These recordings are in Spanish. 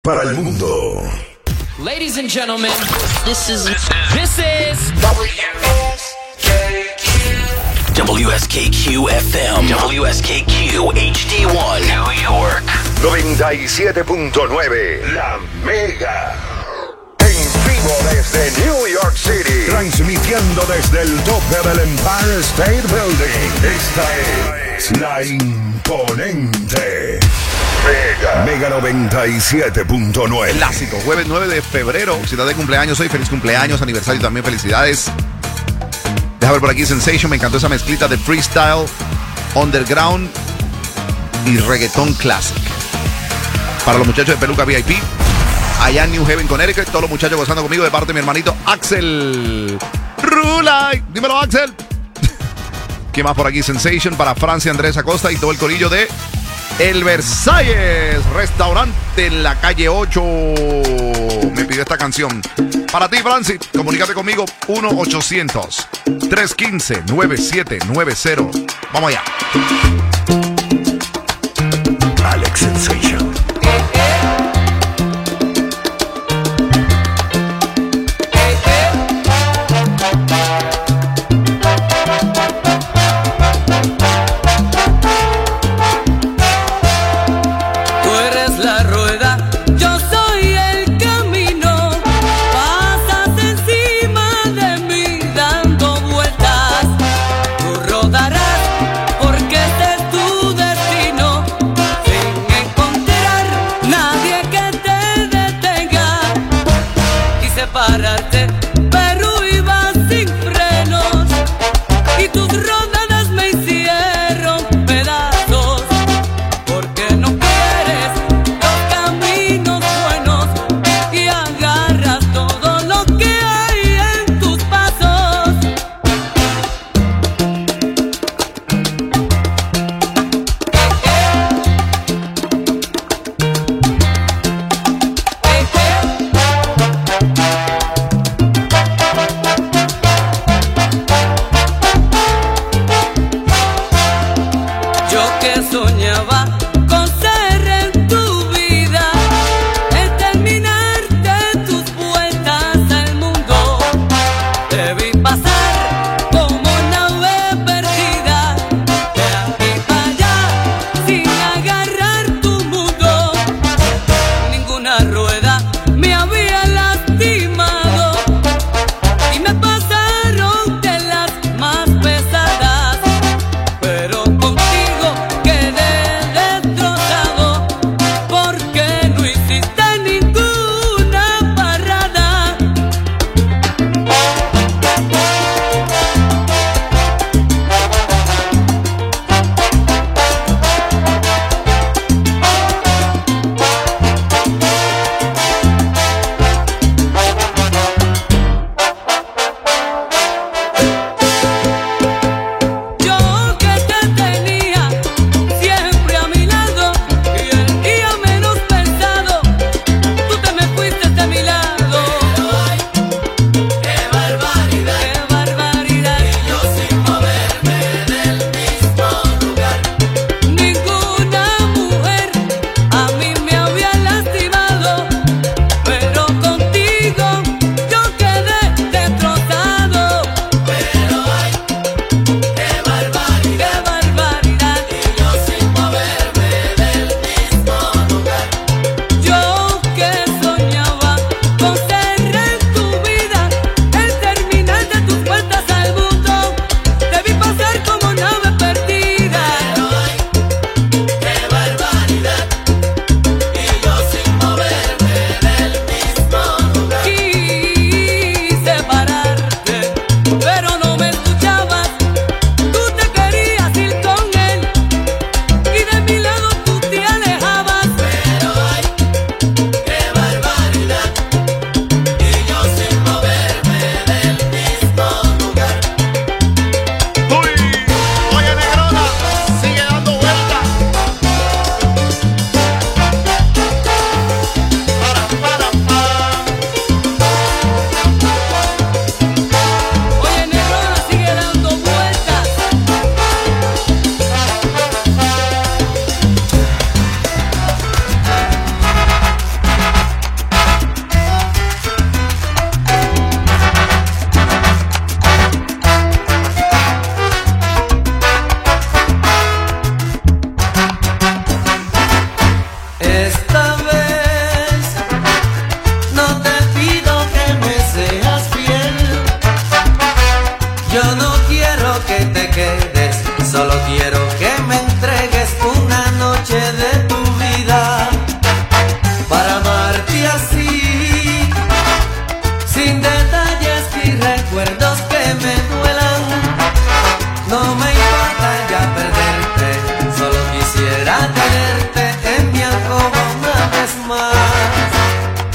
para el mundo. Ladies and gentlemen, this is WSKQ FM, WSKQ HD1, New York. 97.9, La Mega. En vivo desde New York City. Transmitiendo desde el tope del Empire State Building. Esta es la imponente Mega 97.9. Clásico, jueves 9 de febrero. Si estás de cumpleaños hoy, feliz cumpleaños, aniversario también, felicidades. Deja ver por aquí Sensation, me encantó esa mezclita de freestyle, underground y reggaetón classic. Para los muchachos de Peluca VIP, allá en New Haven, Connecticut, todos los muchachos gozando conmigo de parte de mi hermanito Axel Rulay. Dímelo, Axel. ¿Qué más por aquí? Sensation para Francia, Andrés Acosta y todo el corillo de El Versalles, restaurante en la calle 8. Me pidió esta canción. Para ti, Francis, comunícate conmigo 1-800-315-9790. Vamos allá. Alex Sensation. Porque este es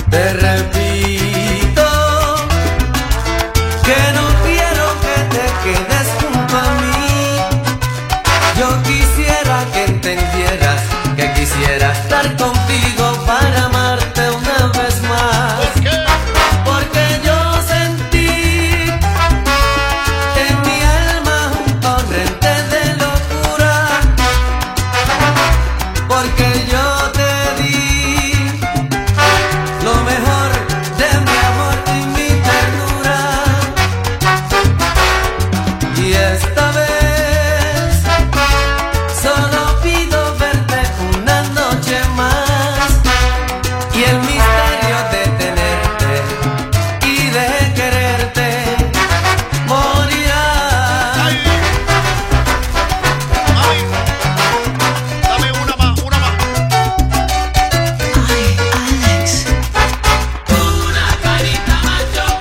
Te repito que no quiero que te quedes junto a mí. Yo quisiera que entendieras que quisiera estar contigo para amarte una vez más. ¿Por qué? Porque yo sentí en mi alma un torrente de locura. Porque yo te di lo mejor de mi amor y mi ternura. Y esta vez solo pido verte una noche más. Y el misterio de tenerte y de quererte morirá. Ay. Mami, dame una más, una más. Ay, Alex. Una canita más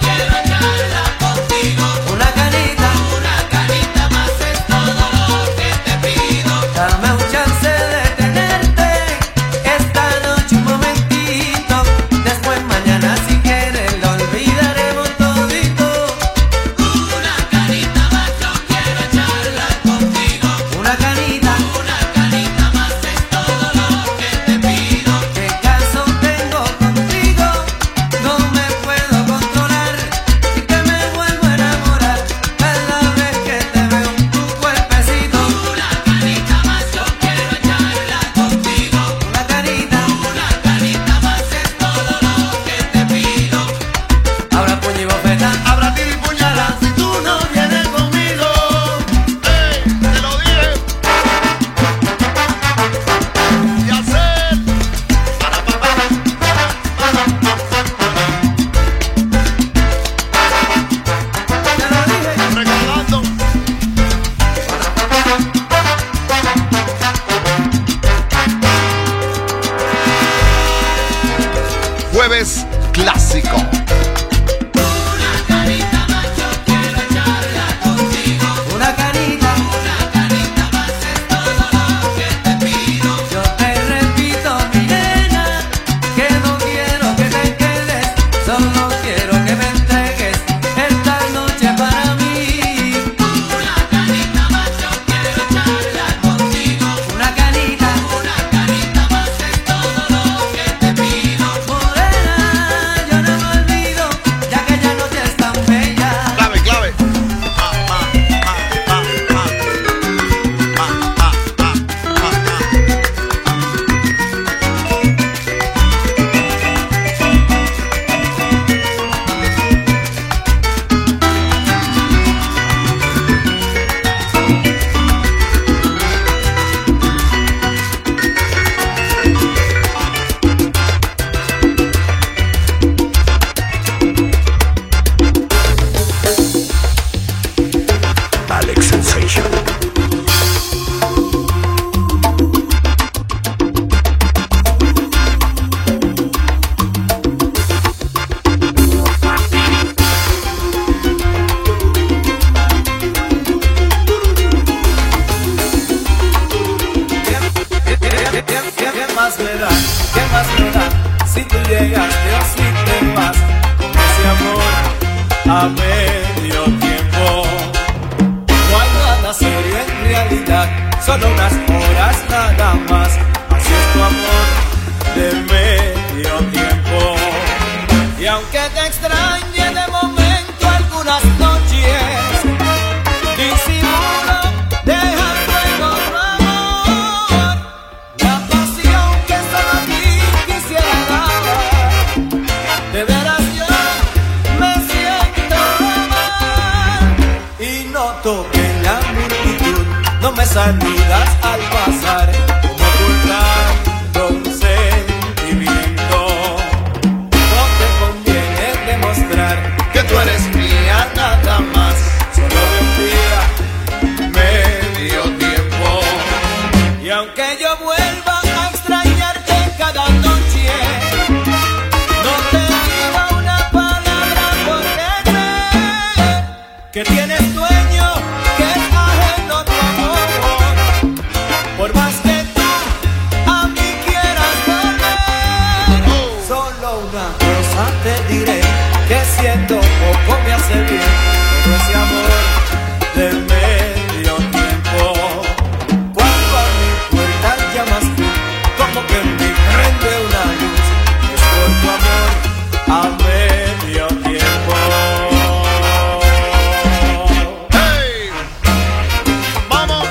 es todo lo que te pido. Dame un chance de tenerte esta noche un momentito. Después mañana si quieres lo olvidaremos todito. Una canita más, yo quiero echarla contigo. Una canita más es todo lo que te pido. ¿Qué caso tengo contigo? No me puedo controlar y que me vuelvo a enamorar cada vez que te veo tu cuerpecito. Una canita más, yo quiero echarla contigo. Una canita más es todo lo que te pido. Ahora puño y bofeta, Abra tiro y puñala si tú no vienes conmigo. ¡Ey! Te lo dije. Y hacer. te lo dije. Recordando. Jueves clásico. Una canita más, yo quiero echarla contigo. Una canita más es todo lo que te pido. Yo te repito, mi nena, que no quiero que te quedes, solo quiero que me entregues esta noche para mí. Una canita más, yo quiero echarla contigo. Una canita más es todo lo que te pido. Morena, yo no me olvido, ya que ya no te es tan bella. Clave, clave. Alex Sensation. ¿Qué más me da? ¿Qué más me da? Si tú llegaste o si te vas con ese amor a medio tiempo. No hay nada serio en realidad, solo unas horas nada más. Así es tu amor de medio tiempo. Y aunque te extrañe de momento algunas noches, disimulo, deja fuego tu amor. La pasión que solo a ti quisiera dar. De veras yo me siento mal y noto que en la multitud no me saludas al pasar, como ocultando un sentimiento. No te conviene demostrar que tú eres mía nada más, solo de un día, medio tiempo. Y aunque yo vuelva a extrañarte cada noche, no te digo una palabra porque sé que tienes dueño, que es ajeno tu amor. Por más que tú a mí quieras volver, solo una cosa cosa te diré, que siendo poco me hace bien todo ese amor del medio tiempo. Cuando a mi puerta llamas tú, como que me prende una luz, es por tu amor a medio tiempo. ¡Hey! ¡Vamos!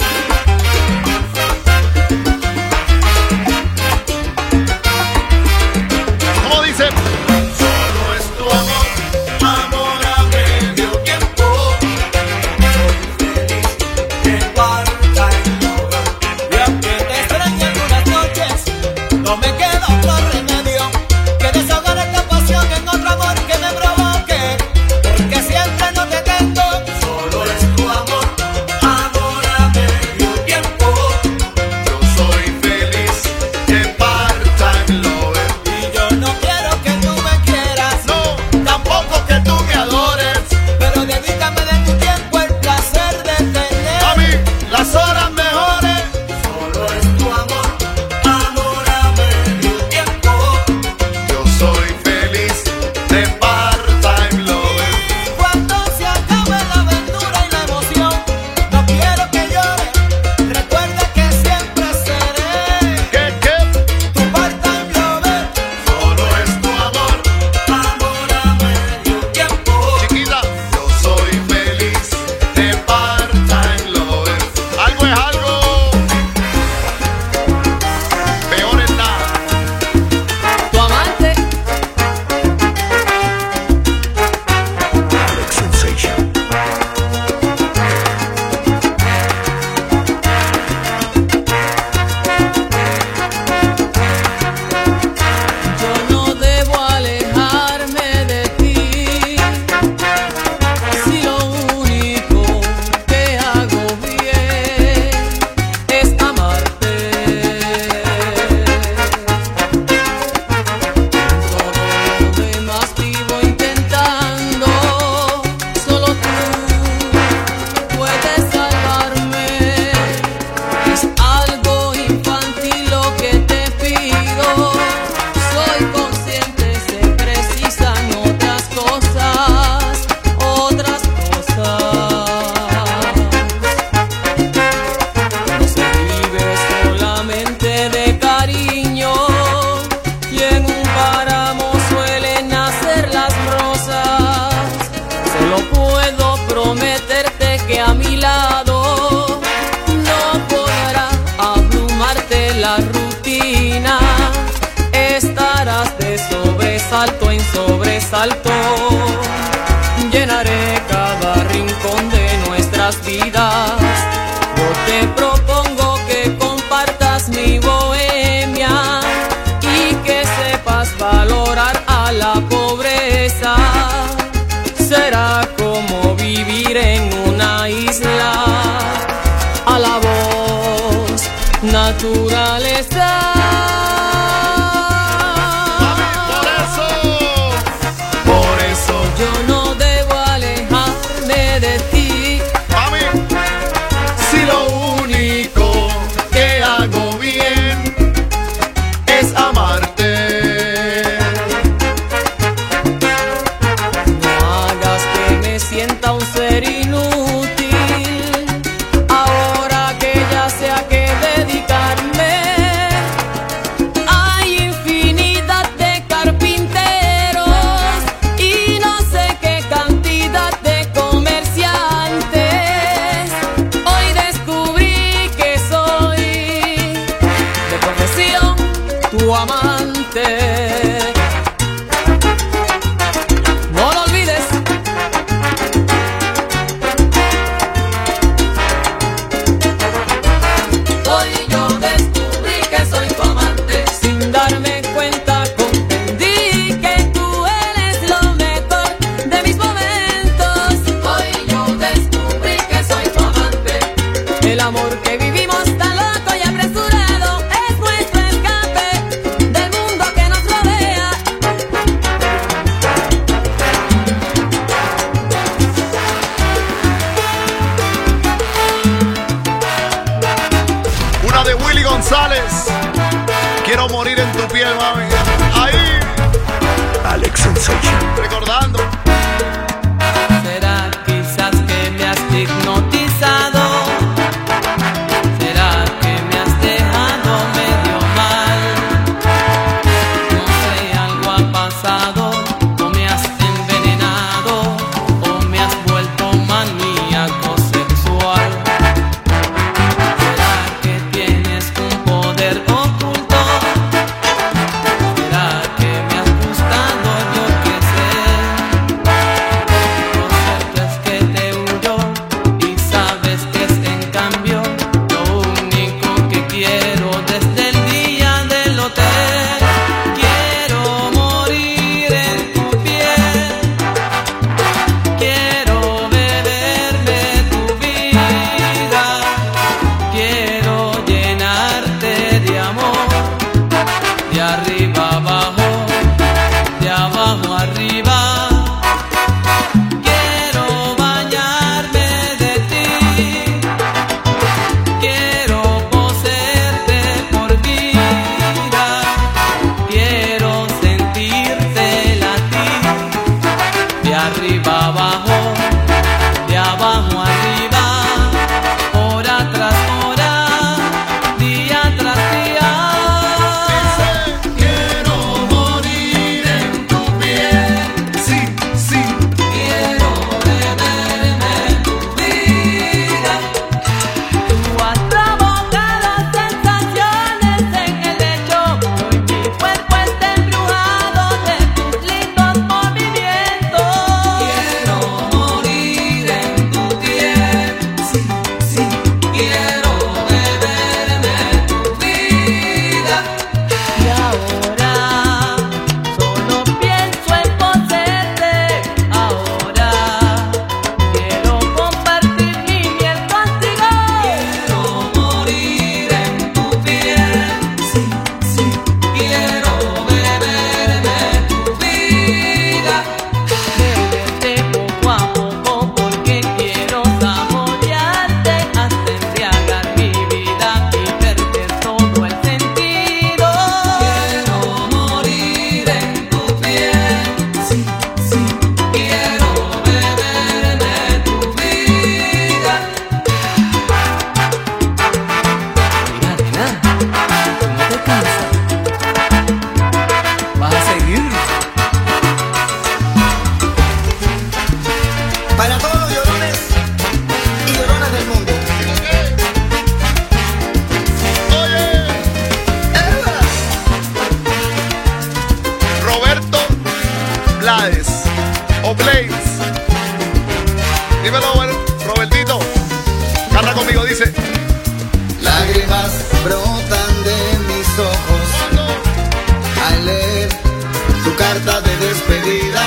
¿Cómo dice? Solo es tu amor, amor a medio tiempo. Soy feliz que parta en logra. Y aunque te extrañe algunas noches, no me queda otro remedio que desahogar esta pasión en otro amor que me provoque, porque siempre no te tengo. Solo es tu amor, amor a medio tiempo. Yo soy feliz que part-time lover. Y yo no quiero que tú me quieras, No, tampoco que tú me adores. pero dedícame de tu tiempo el placer de tener. A mí, las horas mejores. Solo es tu amor, amor a medio tiempo. Yo soy feliz de part-time lover. Y cuando se acabe la aventura y la emoción, no quiero que llores. Recuerda que siempre seré ¿Qué? tu part-time lover. Solo es tu amor, Amor a medio tiempo. chiquita. Yo soy feliz de part-time lover. Algo es algo. Peor es nada. Tu amante. Alex Sensation. Yo no debo alejarme de ti, si lo único que hago bien es amarte. Todo lo demás vivo intentando, solo tú puedes salvarme. Es algo infantil lo que te pido. Soy consciente, se precisan otras cosas, otras cosas. No se vive solamente de cariño, y en un páramo suelen nacer las rosas. Solo puedo prometerte que a mi lado no podrá abrumarte la rutina. Estarás de sobresalto en sobresalto. Llenaré cada rincón de nuestras vidas. Yo te propongo que compartas mi bohemia y que sepas valorar a la pobreza. Será como vivir en una isla, a la voz naturaleza. Por eso, Yo no debo alejarme de ti, mami, si lo único que hago bien es amarte. no hagas que me sienta un ser inútil. Ahora que ya sé a qué dedicarme, pasado, o me has envenenado, o me has vuelto maníaco sexual. ¿Será que tienes un poder oculto? ¿Será que me has gustado? Yo qué sé. Lo cierto es que te huyo y sabes que es en cambio lo único que quiero desde el día del hotel. Quiero morir en tu piel, quiero beberme tu vida, quiero llenarte de amor, de arriba abajo, de abajo arriba. Quiero bañarme de ti, quiero poseerte por vida, quiero sentirte latir, de arriba abajo, de abajo arriba, hora tras hora, día tras día. Quiero morir en tu piel, Sí, sí. quiero beberme tu vida. Tú has provocado sensaciones en el lecho, hoy mi cuerpo está embrujado de tus lindos movimientos. Quiero morir en tu piel, sí, sí, quiero beberme tu vida. Y ahora solo pienso en poseerte, ahora quiero compartir mi miel contigo. Quiero morir en tu piel, sí, sí, quiero beberme tu vida. Beberte poco a poco porque quiero saborearte hasta embriagar mi vida y perder todo el sentido. Quiero morir en tu piel, sí, sí, quiero beberme tu vida. Mira, nena, tú no te cansas, vas a seguir. Para todos los llorones y lloronas del mundo. ¡Eva! Roberto Blades o Blaze. Dímelo, Robertito. Canta conmigo, dice. Lágrimas brotan de mis ojos al leer tu carta de despedida.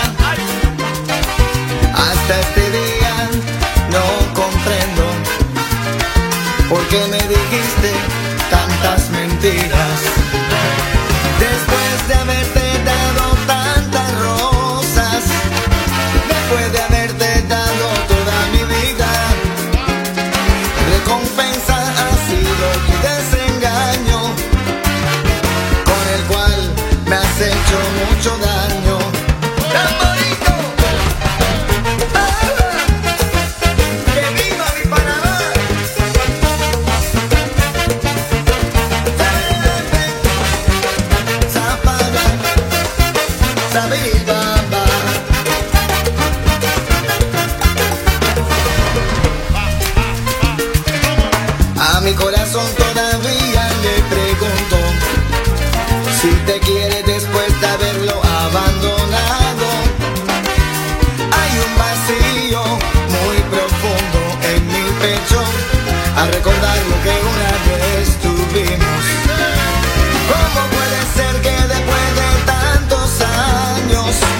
Hasta este día no comprendo por qué me dijiste tantas mentiras. Después de haberte dado tantas rosas, después de haberte dado toda mi vida, recompensa ha sido tu desengaño, con el cual me has hecho mucho daño. ¡Tamborito! ¡Ah! ¡Que viva mi Panamá! Zapala, Sabibaba. A mi corazón todavía le pregunto si te quiere después de haberlo abandonado. Hay un vacío muy profundo en mi pecho al recordar lo que una vez tuvimos. ¿Cómo puede ser que después de tantos años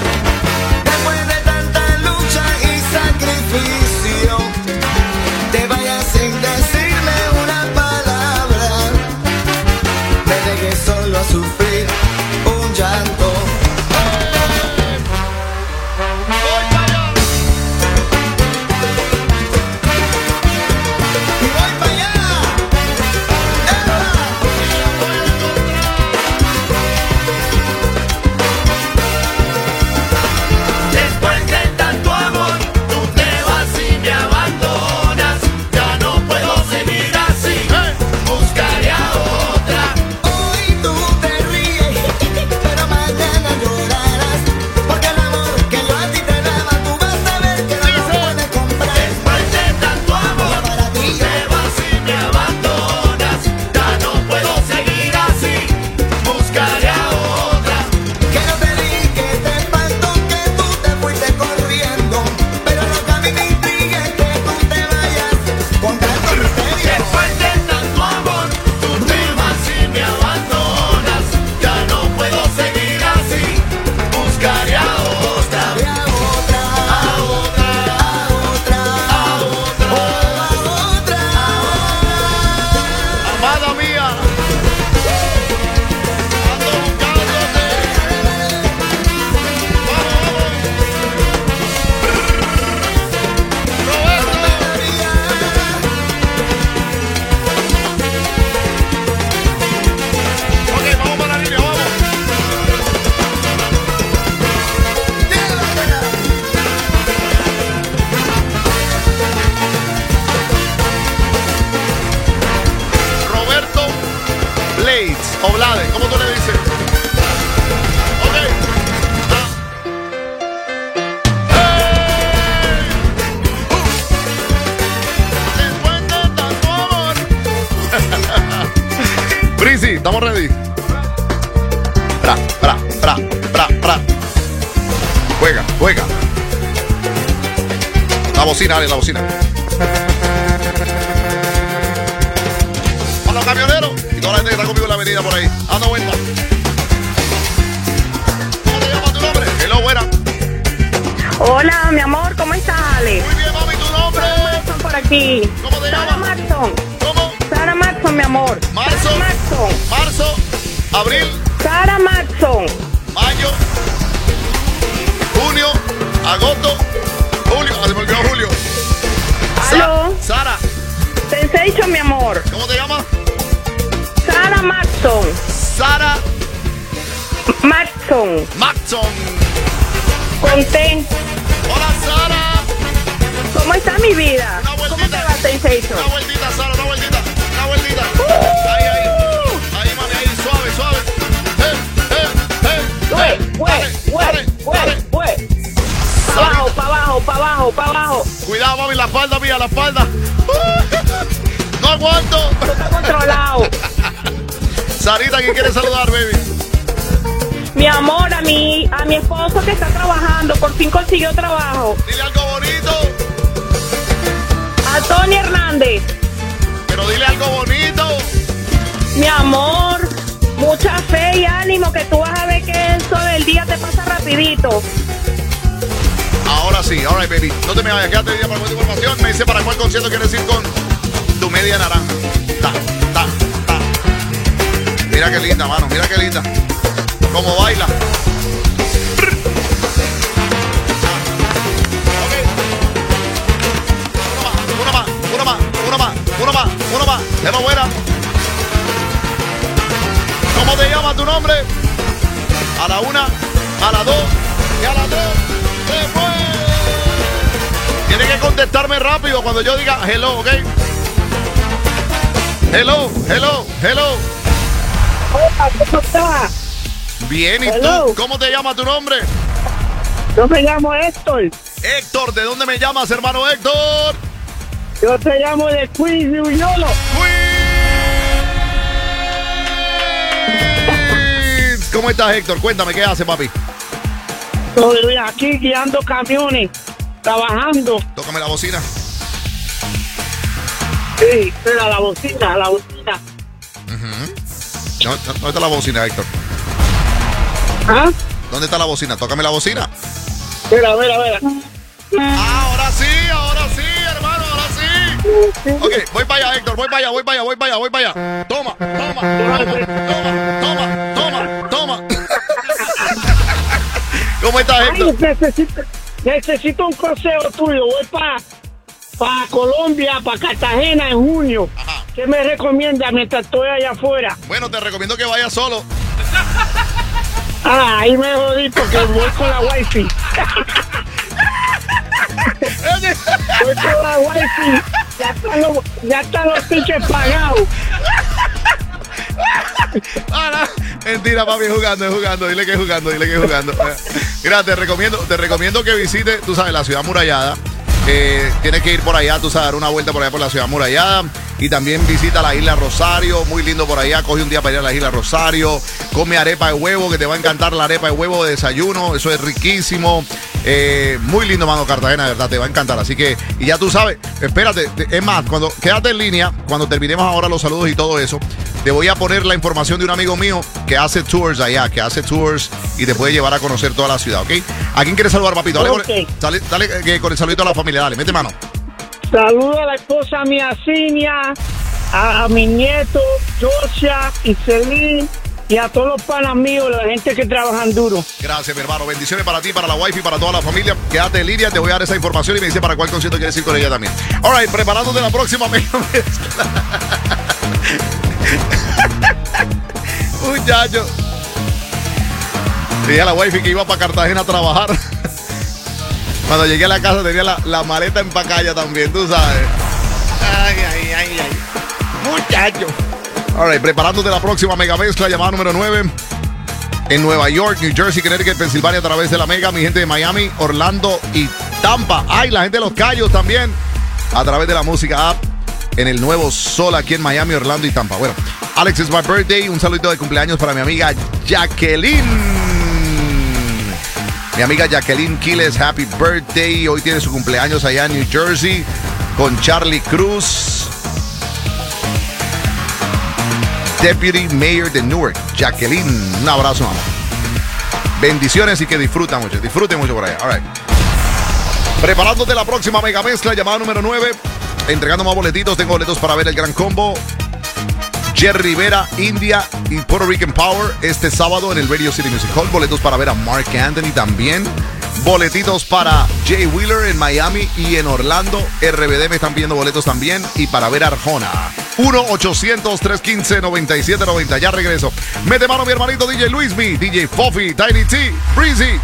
Oblade, ¿cómo tú le dices? Ok. Prisi, estamos ready. Pra. Juega. La bocina, dale, la bocina. A los camioneros y toda la gente que está conmigo en la avenida por ahí. Dando vuelta. ¿Cómo te llamas tu nombre? Hello, buena. Hola, mi amor, ¿cómo estás, Ale? Muy bien, mami, tu nombre. Sara Maxson por aquí. ¿Cómo te Sara llamas? Maxson. ¿Cómo? Sara Maxson, mi amor. Marzo. Sara Maxson. Marzo, abril, Sara Maxson. mayo, junio, agosto, julio. Se me olvidó julio. Aló. Sara, Sensation, mi amor. ¿cómo te llamas? Sara Maxson. Sara Maxson. Maxson. Con T. Hola, Sara. ¿Cómo está mi vida? Una ¿Cómo te vueltita. va, Sensation? Una vueltita, Sara, una vueltita. Ahí, mami, ahí, suave. Pa' abajo. Cuidado, mami, la espalda mía, la espalda. No aguanto. Está controlado. Sarita, ¿quién quiere saludar, baby? Mi amor, a mi esposo que está trabajando, por fin consiguió trabajo. Dile algo bonito. A Tony Hernández. Pero dile algo bonito. Mi amor, mucha fe y ánimo, que tú vas a ver que eso del día te pasa rapidito. Ahora sí, alright, baby. No te me vayas, quédate día para más información. Me dice para cuál concierto quieres ir con tu media naranja. Ta. Mira qué linda, mano, mira qué linda. Cómo baila. Una más. Hello, buena. ¿Cómo te llamas tu nombre? A la 1, a la 2 y a la 3. ¡Se fue! Tiene que contestarme rápido cuando yo diga hello, ¿ok? Hello. Hola, ¿cómo estás? Bien, ¿y Hello. tú? ¿Cómo te llama tu nombre? Yo me llamo Héctor. Héctor, ¿de dónde me llamas, hermano Héctor? Yo te llamo de Queens, New York. Queens. ¿Cómo estás, Héctor? Cuéntame, ¿qué hace, papi? Estoy aquí guiando camiones, trabajando. Tócame la bocina. Sí, espera, la bocina. ¿Dónde está la bocina, Héctor? ¿Ah? ¿Dónde está la bocina? Tócame la bocina. Mira. Ahora sí, hermano, ahora sí. Ok, voy para allá, Héctor, voy para allá. Toma. ¿Cómo estás, Héctor? Ay, necesito un consejo tuyo. Voy para Colombia, para Cartagena en junio. Ajá. ¿Qué me recomiendas mientras estoy allá afuera? Bueno, te recomiendo que vayas solo. Ahí me jodí porque voy con la wifi. Voy con la wifi. Ya están los tickets pagados. Mentira, papi, es jugando. Dile que es jugando. Mira, te recomiendo que visites, tú sabes, la ciudad amurallada. Tienes que ir por allá, tú sabes, dar una vuelta por allá por la ciudad amurallada. Y también visita la isla Rosario, muy lindo por allá. Coge un día para ir a la isla Rosario. Come arepa de huevo, que te va a encantar la arepa de huevo de desayuno. Eso es riquísimo. Muy lindo, mano, Cartagena, de verdad, te va a encantar. Así que, y ya tú sabes, espérate, es más, quédate en línea, cuando terminemos ahora los saludos y todo eso, te voy a poner la información de un amigo mío que hace tours allá, y te puede llevar a conocer toda la ciudad, ¿ok? ¿A quién quieres saludar, papito? Dale, Okay. dale con el saludito a la familia, dale, mete mano. Saludo a la esposa mía, Cinia, a mi nieto, Josia y Celine, y a todos los panas míos, la gente que trabajan duro. Gracias, mi hermano. Bendiciones para ti, para la wifi, para toda la familia. Quédate en línea, te voy a dar esa información y me dice para cuál concierto quieres ir con ella también. All right, preparándote la próxima mega mezcla. Muchacho. Dije a la wifi que iba para Cartagena a trabajar. Cuando llegué a la casa tenía la maleta empacada también, tú sabes. Ay. Muchacho. All right, preparándote la próxima mega mezcla, llamada número 9. En Nueva York, New Jersey, Connecticut, Pensilvania, a través de la mega. Mi gente de Miami, Orlando y Tampa. Ay, la gente de Los Cayos también. A través de la música app. En el nuevo Sol aquí en Miami, Orlando y Tampa. Bueno, Alex, it's my birthday. Un saludito de cumpleaños para mi amiga Jacqueline. Mi amiga Jacqueline Quiles, happy birthday. Hoy tiene su cumpleaños allá en New Jersey con Charlie Cruz, Deputy Mayor de Newark. Jacqueline, un abrazo, mamá. Bendiciones y que disfruten mucho por allá. All right. Preparándote la próxima mega mezcla, llamada número 9. Entregando más boletitos. Tengo boletos para ver el gran combo Jerry Rivera, India y Puerto Rican Power este sábado en el Radio City Music Hall. Boletos para ver a Mark Anthony también. Boletitos para Jay Wheeler en Miami y en Orlando. RBD me están pidiendo boletos también. Y para ver a Arjona. 1-800-315-9790. Ya regreso. Mete mano mi hermanito DJ Luismi, DJ Fofi, Tiny T, Breezy.